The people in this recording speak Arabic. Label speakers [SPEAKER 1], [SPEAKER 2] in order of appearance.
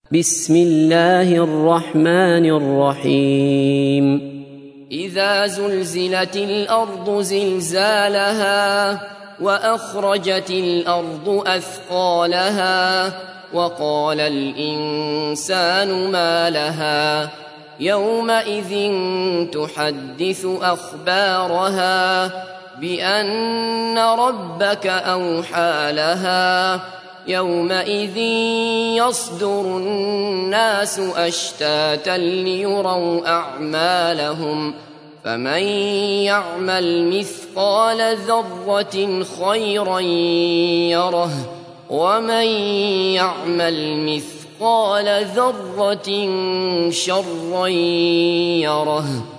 [SPEAKER 1] بسم الله الرحمن الرحيم
[SPEAKER 2] إذا زلزلت الأرض زلزالها وأخرجت الأرض أثقالها وقال الإنسان ما لها يومئذ تحدث أخبارها بأن ربك أوحى لها يومئذ يصدر الناس أشتاتا ليروا أعمالهم فمن يعمل مثقال ذرة خيرا يره ومن يعمل مثقال ذرة شرا يره.